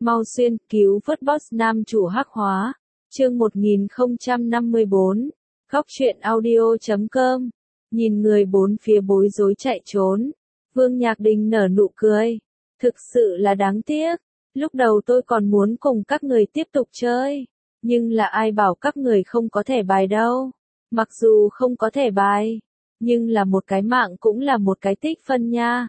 Mau xuyên, cứu vớt boss nam chủ hắc hóa. Chương 1054. Góc truyện audio.com. Nhìn người bốn phía bối rối chạy trốn, Vương Nhạc Đình nở nụ cười. Thực sự là đáng tiếc, lúc đầu tôi còn muốn cùng các người tiếp tục chơi, nhưng là ai bảo các người không có thẻ bài đâu. Mặc dù không có thẻ bài, nhưng là một cái mạng cũng là một cái tích phân nha.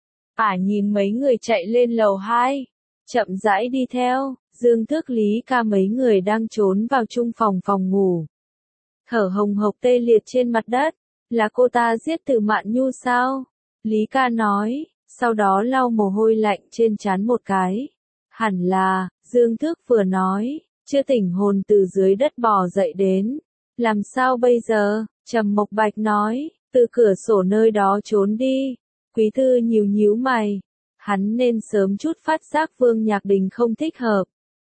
Nhìn mấy người chạy lên lầu 2, chậm rãi đi theo, Dương Thức Lý Ca mấy người đang trốn vào chung phòng ngủ. Thở hồng hộc tê liệt trên mặt đất, là cô ta giết Từ Mạn Nhu sao? Lý Ca nói, sau đó lau mồ hôi lạnh trên trán một cái. Hẳn là, Dương Thức vừa nói, chưa tỉnh hồn từ dưới đất bò dậy đến. Làm sao bây giờ? Trầm Mộc Bạch nói, từ cửa sổ nơi đó trốn đi. Quý thư nhíu mày. Hắn nên sớm chút phát giác Vương Nhạc Đình không thích hợp.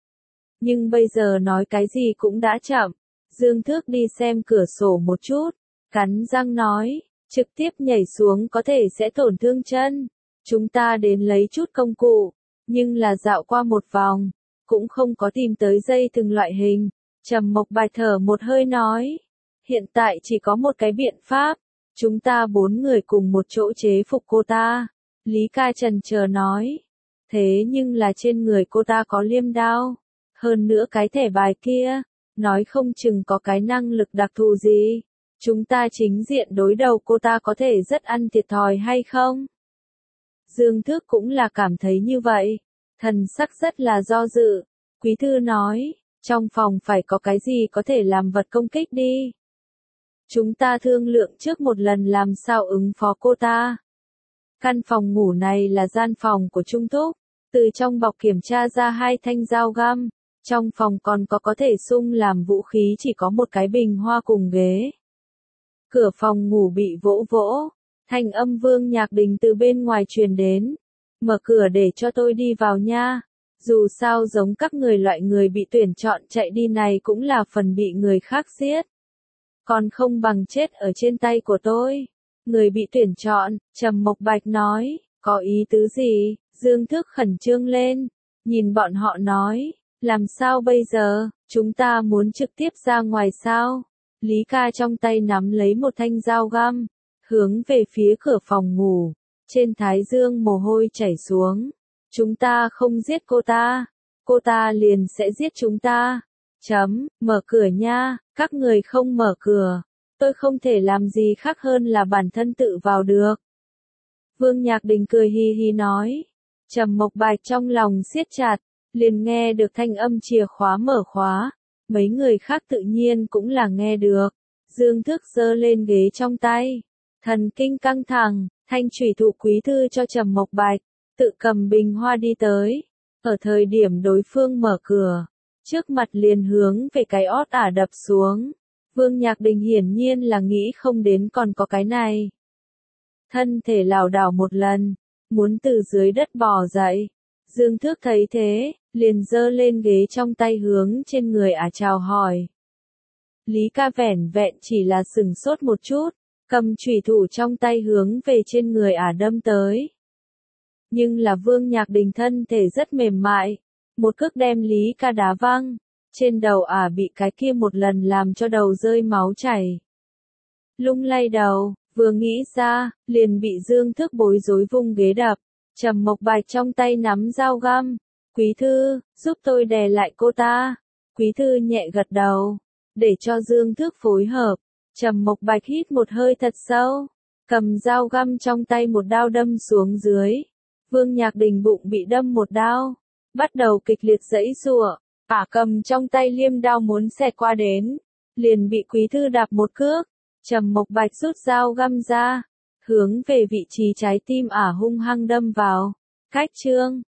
Nhưng bây giờ nói cái gì cũng đã chậm. Dương Thức đi xem cửa sổ một chút, cắn răng nói, trực tiếp nhảy xuống có thể sẽ tổn thương chân. Chúng ta đến lấy chút công cụ, nhưng là dạo qua một vòng, cũng không có tìm tới dây từng loại hình. Trầm Mộc Bạch thở một hơi nói, hiện tại chỉ có một cái biện pháp, chúng ta 4 người cùng một chỗ chế phục cô ta. Lý Ca chần chờ nói, thế nhưng là trên người cô ta có liêm đao, hơn nữa cái thẻ bài kia, nói không chừng có cái năng lực đặc thù gì. Chúng ta chính diện đối đầu cô ta có thể rất ăn thiệt thòi hay không? Dương Thức cũng là cảm thấy như vậy, thần sắc rất là do dự. Quý thư nói, trong phòng phải có cái gì có thể làm vật công kích đi. Chúng ta thương lượng trước một lần làm sao ứng phó cô ta. Căn phòng ngủ này là gian phòng của Trung Thúc, từ trong bọc kiểm tra ra 2 thanh dao găm, trong phòng còn có thể xung làm vũ khí chỉ có một cái bình hoa cùng ghế. Cửa phòng ngủ bị vỗ, thanh âm Vương Nhạc Đình từ bên ngoài truyền đến. Mở cửa để cho tôi đi vào nha, dù sao giống các người loại người bị tuyển chọn chạy đi này cũng là phần bị người khác giết. Còn không bằng chết ở trên tay của tôi. Người bị tuyển chọn, Trầm Mộc Bạch nói, có ý tứ gì? Dương Thức khẩn trương lên, nhìn bọn họ nói, làm sao bây giờ, chúng ta muốn trực tiếp ra ngoài sao? Lý Ca trong tay nắm lấy một thanh dao găm, hướng về phía cửa phòng ngủ, trên thái dương mồ hôi chảy xuống. Chúng ta không giết cô ta liền sẽ giết chúng ta. Mở cửa nha, các người không mở cửa, tôi không thể làm gì khác hơn là bản thân tự vào được. Vương Nhạc Đình cười hi hi nói. Trầm Mộc Bạch trong lòng siết chặt, liền nghe được thanh âm chìa khóa mở khóa. Mấy người khác tự nhiên cũng là nghe được. Dương Thức giơ lên ghế trong tay, thần kinh căng thẳng, thanh chủy thủ quý thư cho Trầm Mộc Bạch, tự cầm bình hoa đi tới. Ở thời điểm đối phương mở cửa, trước mặt liền hướng về cái ót đập xuống. Vương Nhạc Đình hiển nhiên là nghĩ không đến còn có cái này. Thân thể lảo đảo một lần, muốn từ dưới đất bò dậy. Dương Thức thấy thế, liền giơ lên ghế trong tay hướng trên người chào hỏi. Lý Ca vẻn vẹn chỉ là sừng sốt một chút, cầm chủy thủ trong tay hướng về trên người đâm tới. Nhưng là Vương Nhạc Đình thân thể rất mềm mại, một cước đem Lý Ca đá văng, trên đầu bị cái kia một lần làm cho đầu rơi máu chảy. Lung lay đầu, vừa nghĩ ra, liền bị Dương Thức bối rối vung ghế đập. Trầm Mộc Bạch trong tay nắm dao găm, Quý thư, giúp tôi đè lại cô ta. Quý thư nhẹ gật đầu, để cho Dương Thức phối hợp. Trầm Mộc Bạch hít một hơi thật sâu, cầm dao găm trong tay một đao đâm xuống dưới. Vương Nhạc Đình bụng bị đâm một đao, bắt đầu kịch liệt giãy giụa, cầm trong tay liêm đao muốn xẹt qua đến, liền bị Quý thư đạp một cước. Trầm Mộc Bạch rút dao găm ra, hướng về vị trí trái tim hung hăng đâm vào. Cách chương